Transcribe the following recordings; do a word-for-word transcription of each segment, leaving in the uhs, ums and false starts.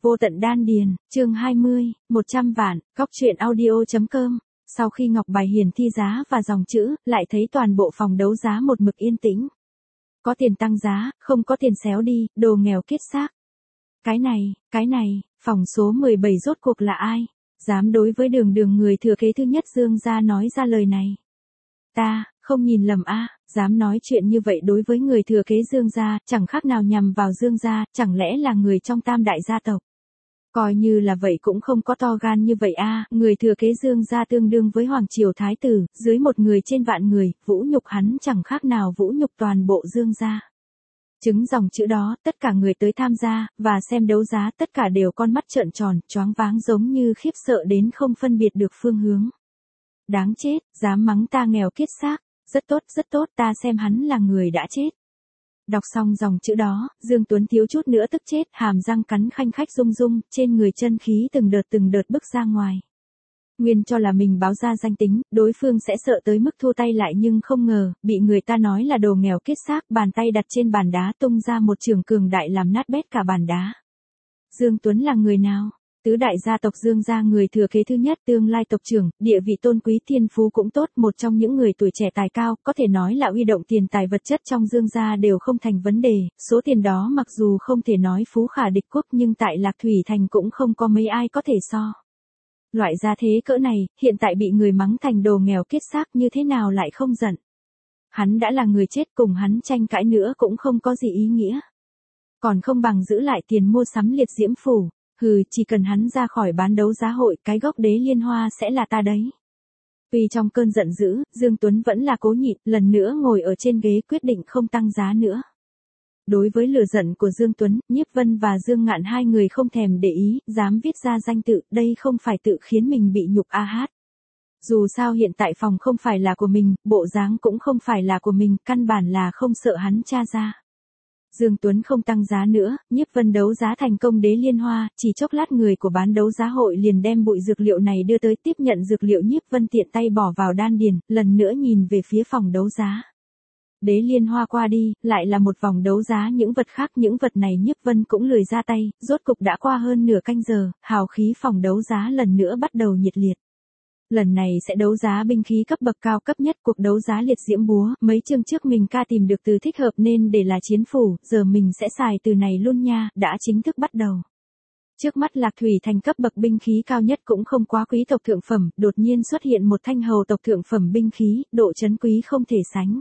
Vô tận đan điền, chương hai mươi, một trăm vạn, góc truyện audio.com. Sau khi ngọc bài hiển thi giá và dòng chữ, lại thấy toàn bộ phòng đấu giá một mực yên tĩnh. Có tiền tăng giá, không có tiền xéo đi, đồ nghèo kiết xác. Cái này, cái này, phòng số mười bảy rốt cuộc là ai? Dám đối với đường đường người thừa kế thứ nhất Dương gia nói ra lời này. Ta, không nhìn lầm a, dám nói chuyện như vậy đối với người thừa kế Dương gia, chẳng khác nào nhằm vào Dương gia, chẳng lẽ là người trong tam đại gia tộc. Coi như là vậy cũng không có to gan như vậy a, người thừa kế Dương gia tương đương với hoàng triều thái tử, dưới một người trên vạn người, vũ nhục hắn chẳng khác nào vũ nhục toàn bộ Dương gia. Chứng dòng chữ đó, tất cả người tới tham gia, và xem đấu giá tất cả đều con mắt trợn tròn, choáng váng giống như khiếp sợ đến không phân biệt được phương hướng. Đáng chết, dám mắng ta nghèo kiết xác, rất tốt rất tốt, ta xem hắn là người đã chết. Đọc xong dòng chữ đó, Dương Tuấn thiếu chút nữa tức chết, hàm răng cắn khanh khách rung rung, trên người chân khí từng đợt từng đợt bức ra ngoài. Nguyên cho là mình báo ra danh tính, đối phương sẽ sợ tới mức thua tay lại nhưng không ngờ, bị người ta nói là đồ nghèo kiết xác, bàn tay đặt trên bàn đá tung ra một trường cường đại làm nát bét cả bàn đá. Dương Tuấn là người nào? Tứ đại gia tộc Dương gia người thừa kế thứ nhất, tương lai tộc trưởng, địa vị tôn quý, thiên phú cũng tốt, một trong những người tuổi trẻ tài cao, có thể nói là uy động tiền tài vật chất trong Dương gia đều không thành vấn đề, số tiền đó mặc dù không thể nói phú khả địch quốc nhưng tại Lạc Thủy Thành cũng không có mấy ai có thể so. Loại gia thế cỡ này, hiện tại bị người mắng thành đồ nghèo kiết xác như thế nào lại không giận. Hắn đã là người chết, cùng hắn tranh cãi nữa cũng không có gì ý nghĩa. Còn không bằng giữ lại tiền mua sắm liệt diễm phủ. Hừ, chỉ cần hắn ra khỏi bán đấu giá hội, cái gốc đế liên hoa sẽ là ta đấy. Vì trong cơn giận dữ, Dương Tuấn vẫn là cố nhịn, lần nữa ngồi ở trên ghế quyết định không tăng giá nữa. Đối với lửa giận của Dương Tuấn, Nhiếp Vân và Dương Ngạn hai người không thèm để ý, dám viết ra danh tự, đây không phải tự khiến mình bị nhục a hát. Dù sao hiện tại phòng không phải là của mình, bộ dáng cũng không phải là của mình, căn bản là không sợ hắn tra ra. Dương Tuấn không tăng giá nữa, Nhiếp Vân đấu giá thành công đế liên hoa, chỉ chốc lát người của bán đấu giá hội liền đem bụi dược liệu này đưa tới, tiếp nhận dược liệu Nhiếp Vân tiện tay bỏ vào đan điền, lần nữa nhìn về phía phòng đấu giá. Đế liên hoa qua đi, lại là một vòng đấu giá những vật khác, những vật này Nhiếp Vân cũng lười ra tay, rốt cục đã qua hơn nửa canh giờ, hào khí phòng đấu giá lần nữa bắt đầu nhiệt liệt. Lần này sẽ đấu giá binh khí cấp bậc cao cấp nhất, cuộc đấu giá liệt diễm búa, mấy chương trước mình ca tìm được từ thích hợp nên để là chiến phủ, giờ mình sẽ xài từ này luôn nha, đã chính thức bắt đầu. Trước mắt Lạc Thủy Thành cấp bậc binh khí cao nhất cũng không quá quý tộc thượng phẩm, đột nhiên xuất hiện một thanh hầu tộc thượng phẩm binh khí, độ trấn quý không thể sánh.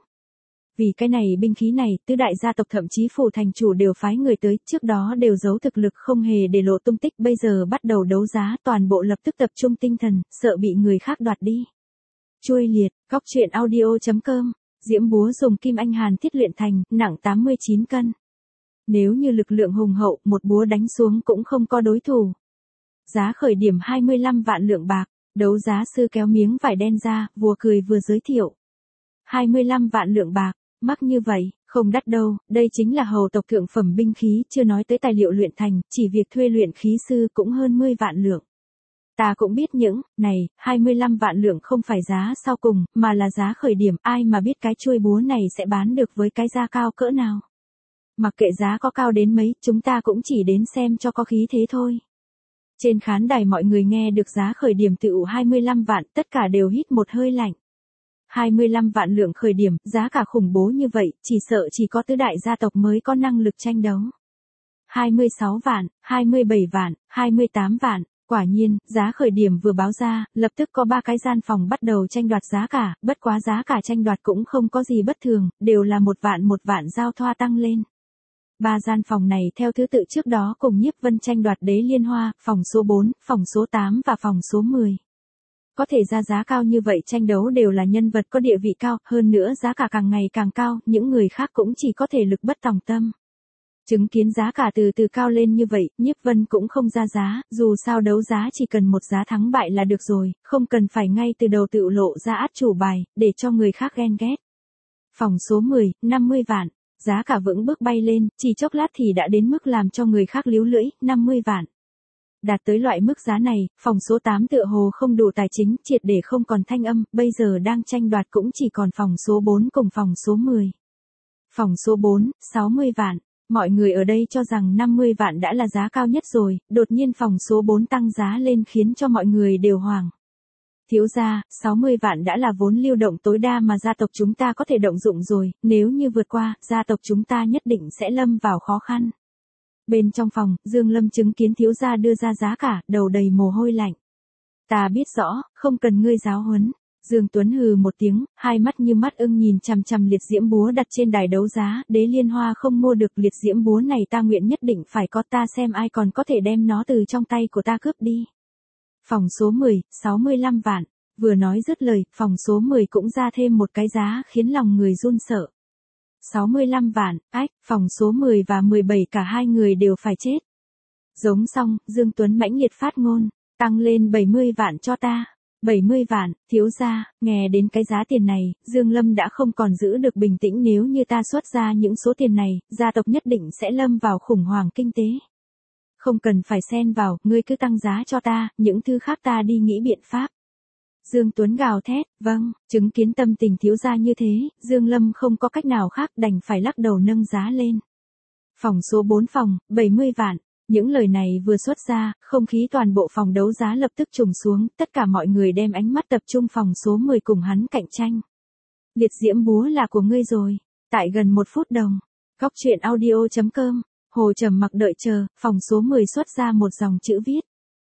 Vì cái này binh khí này, tứ đại gia tộc thậm chí phủ thành chủ đều phái người tới, trước đó đều giấu thực lực không hề để lộ tung tích, bây giờ bắt đầu đấu giá, toàn bộ lập tức tập trung tinh thần, sợ bị người khác đoạt đi. Chuôi liệt, góc truyện audio.com, diễm búa dùng kim anh hàn thiết luyện thành, nặng tám mươi chín cân. Nếu như lực lượng hùng hậu, một búa đánh xuống cũng không có đối thủ. Giá khởi điểm hai mươi lăm vạn lượng bạc, đấu giá sư kéo miếng vải đen ra, vừa cười vừa giới thiệu. hai mươi lăm vạn lượng bạc. Mắc như vậy, không đắt đâu, đây chính là hầu tộc thượng phẩm binh khí, chưa nói tới tài liệu luyện thành, chỉ việc thuê luyện khí sư cũng hơn mười vạn lượng. Ta cũng biết những, này, hai mươi lăm vạn lượng không phải giá sau cùng, mà là giá khởi điểm, ai mà biết cái chuôi búa này sẽ bán được với cái giá cao cỡ nào. Mặc kệ giá có cao đến mấy, chúng ta cũng chỉ đến xem cho có khí thế thôi. Trên khán đài mọi người nghe được giá khởi điểm tự hai mươi lăm vạn, tất cả đều hít một hơi lạnh. hai mươi lăm vạn lượng khởi điểm, giá cả khủng bố như vậy, chỉ sợ chỉ có tứ đại gia tộc mới có năng lực tranh đấu. hai mươi sáu vạn, hai mươi bảy vạn, hai mươi tám vạn, quả nhiên, giá khởi điểm vừa báo ra, lập tức có ba cái gian phòng bắt đầu tranh đoạt giá cả, bất quá giá cả tranh đoạt cũng không có gì bất thường, đều là một vạn một vạn giao thoa tăng lên. Ba gian phòng này theo thứ tự trước đó cùng Nhiếp Vân tranh đoạt đế liên hoa, phòng số bốn, phòng số tám và phòng số mười. Có thể ra giá cao như vậy tranh đấu đều là nhân vật có địa vị cao, hơn nữa giá cả càng ngày càng cao, những người khác cũng chỉ có thể lực bất tòng tâm. Chứng kiến giá cả từ từ cao lên như vậy, Nhiếp Vân cũng không ra giá, dù sao đấu giá chỉ cần một giá thắng bại là được rồi, không cần phải ngay từ đầu tự lộ ra át chủ bài, để cho người khác ghen ghét. Phòng số mười, năm mươi vạn, giá cả vững bước bay lên, chỉ chốc lát thì đã đến mức làm cho người khác líu lưỡi, năm mươi vạn. Đạt tới loại mức giá này, phòng số tám tựa hồ không đủ tài chính, triệt để không còn thanh âm, bây giờ đang tranh đoạt cũng chỉ còn phòng số bốn cùng phòng số mười. Phòng số bốn, sáu mươi vạn. Mọi người ở đây cho rằng năm mươi vạn đã là giá cao nhất rồi, đột nhiên phòng số bốn tăng giá lên khiến cho mọi người đều hoảng. Thiếu gia, sáu mươi vạn đã là vốn lưu động tối đa mà gia tộc chúng ta có thể động dụng rồi, nếu như vượt qua, gia tộc chúng ta nhất định sẽ lâm vào khó khăn. Bên trong phòng, Dương Lâm chứng kiến thiếu gia đưa ra giá cả, đầu đầy mồ hôi lạnh. Ta biết rõ, không cần ngươi giáo huấn. Dương Tuấn hừ một tiếng, hai mắt như mắt ưng nhìn chằm chằm liệt diễm búa đặt trên đài đấu giá, đế liên hoa không mua được liệt diễm búa này ta nguyện nhất định phải có, ta xem ai còn có thể đem nó từ trong tay của ta cướp đi. Phòng số mười, sáu mươi lăm vạn, vừa nói dứt lời, phòng số mười cũng ra thêm một cái giá khiến lòng người run sợ. sáu mươi lăm vạn, ách, phòng số mười và mười bảy cả hai người đều phải chết. Giống xong, Dương Tuấn mãnh liệt phát ngôn, tăng lên bảy mươi vạn cho ta. bảy mươi vạn, thiếu gia, nghe đến cái giá tiền này, Dương Lâm đã không còn giữ được bình tĩnh, nếu như ta xuất ra những số tiền này, gia tộc nhất định sẽ lâm vào khủng hoảng kinh tế. Không cần phải xen vào, ngươi cứ tăng giá cho ta, những thứ khác ta đi nghĩ biện pháp. Dương Tuấn gào thét, vâng, chứng kiến tâm tình thiếu gia như thế, Dương Lâm không có cách nào khác đành phải lắc đầu nâng giá lên. Phòng số bốn phòng, bảy mươi vạn. Những lời này vừa xuất ra, không khí toàn bộ phòng đấu giá lập tức trùng xuống, tất cả mọi người đem ánh mắt tập trung phòng số mười cùng hắn cạnh tranh. Liệt diễm búa là của ngươi rồi. Tại gần một phút đồng. Góc truyện audio chấm com. Hồ trầm mặc đợi chờ, phòng số mười xuất ra một dòng chữ viết.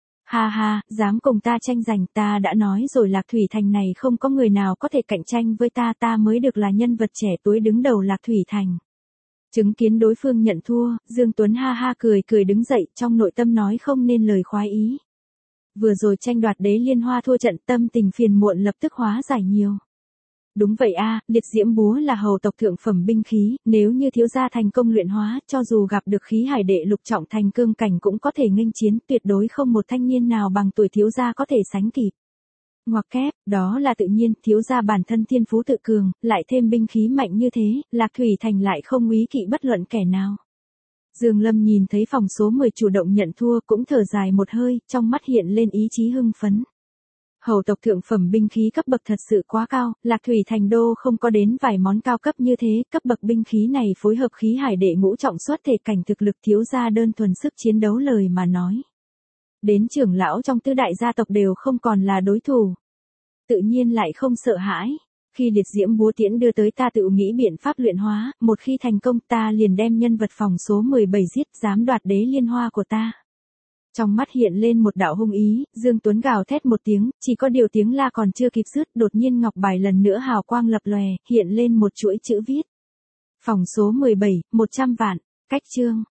Ha ha, dám cùng ta tranh giành, ta đã nói rồi, Lạc Thủy Thành này không có người nào có thể cạnh tranh với ta, ta mới được là nhân vật trẻ tuổi đứng đầu Lạc Thủy Thành. Chứng kiến đối phương nhận thua, Dương Tuấn ha ha cười cười đứng dậy, trong nội tâm nói không nên lời khoái ý. Vừa rồi tranh đoạt đế liên hoa thua trận, tâm tình phiền muộn lập tức hóa giải nhiều. Đúng vậy a, liệt diễm búa là hầu tộc thượng phẩm binh khí, nếu như thiếu gia thành công luyện hóa, cho dù gặp được khí hải đệ lục trọng thành cương cảnh cũng có thể nghênh chiến, tuyệt đối không một thanh niên nào bằng tuổi thiếu gia có thể sánh kịp. Ngoặc kép, đó là tự nhiên, thiếu gia bản thân thiên phú tự cường, lại thêm binh khí mạnh như thế, Lạc Thủy Thành lại không úy kỵ bất luận kẻ nào. Dương Lâm nhìn thấy phòng số mười chủ động nhận thua cũng thở dài một hơi, trong mắt hiện lên ý chí hưng phấn. Hầu tộc thượng phẩm binh khí cấp bậc thật sự quá cao, Lạc Thủy Thành đô không có đến vài món cao cấp như thế, cấp bậc binh khí này phối hợp khí hải đệ ngũ trọng xuất thể cảnh thực lực thiếu gia đơn thuần sức chiến đấu lời mà nói. Đến trưởng lão trong tứ đại gia tộc đều không còn là đối thủ. Tự nhiên lại không sợ hãi. Khi liệt diễm búa tiễn đưa tới ta tự nghĩ biện pháp luyện hóa, một khi thành công ta liền đem nhân vật phòng số mười bảy giết, dám đoạt đế liên hoa của ta. Trong mắt hiện lên một đạo hung ý, Dương Tuấn gào thét một tiếng, chỉ có điều tiếng la còn chưa kịp dứt, đột nhiên ngọc bài lần nữa hào quang lập lòe, hiện lên một chuỗi chữ viết. Phòng số mười bảy, một trăm vạn, cách chương.